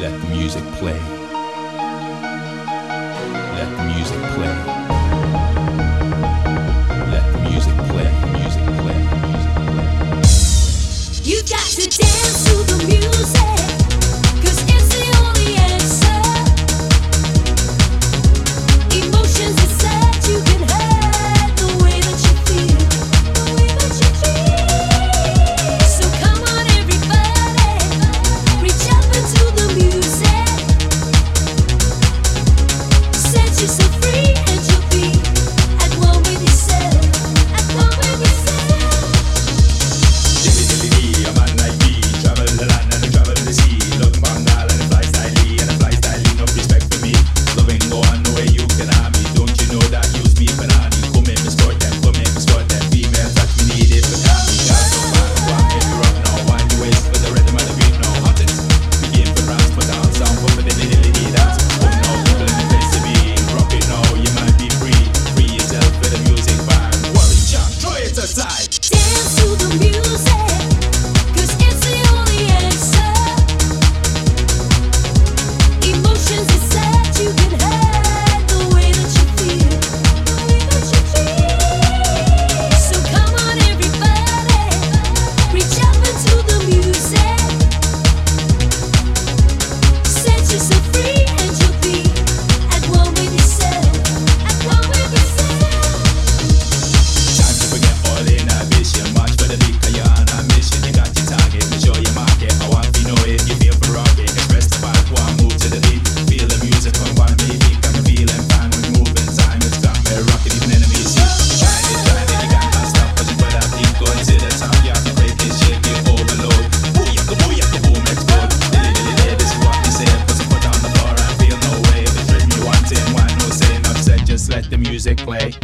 Let the music play. Let the music play. Let the music play. Music play. Music play. You got to dance to the music, 'cause it's the only answer. Emotions inside you can hide the way that you feel, the way that you feel. So come on everybody, reach up into the music. Set yourself free and you'll be at one with yourself, at one with yourself. Dilly dilly dee, a man like me, travel the land and I travel the sea. Love Bengal and I fly styly, and I fly styly, no respect for me. Loving go on the way you can have me. Don't you know that use me for nanny? Come make me sport them, come make me sport them. Female touch me need it for candy. Got no man, one make me rock now. Wind the waist for the rhythm of the beat now. Hot it, begin for France, put down sound for the dilly dilly dee dance. Come now, people in the place to be. Rock it now, you might be free. Free yourself with the music band. Worry, jump, throw it aside. Dance to the music, 'cause it's the only answer. Emotions inside you can hide the way that you feel, the way that you feel. So come on everybody, reach up into the music. Set yourself free and you'll be at one with yourself, at one with yourself. Time to forget all inhibition. March for the beat, 'cause you're on a mission. You got your target, make sure you mark it. I want to know it, you feel for rocket. Express the vibe, one move to the beat. Feel the music come on me, beat. I'm feeling fine when we move in time. It's got me rocking, even enemies see. Shine it, you can't stop. Pushing for that beat, going to the top. You have to break it, shake it, overload. Booyaka, boom, explode. Dilly dilly dilly, this is what we say. Put some foot on the floor and feel no way. If it's rhythm you want it, why no say? Enough said, just let the music play.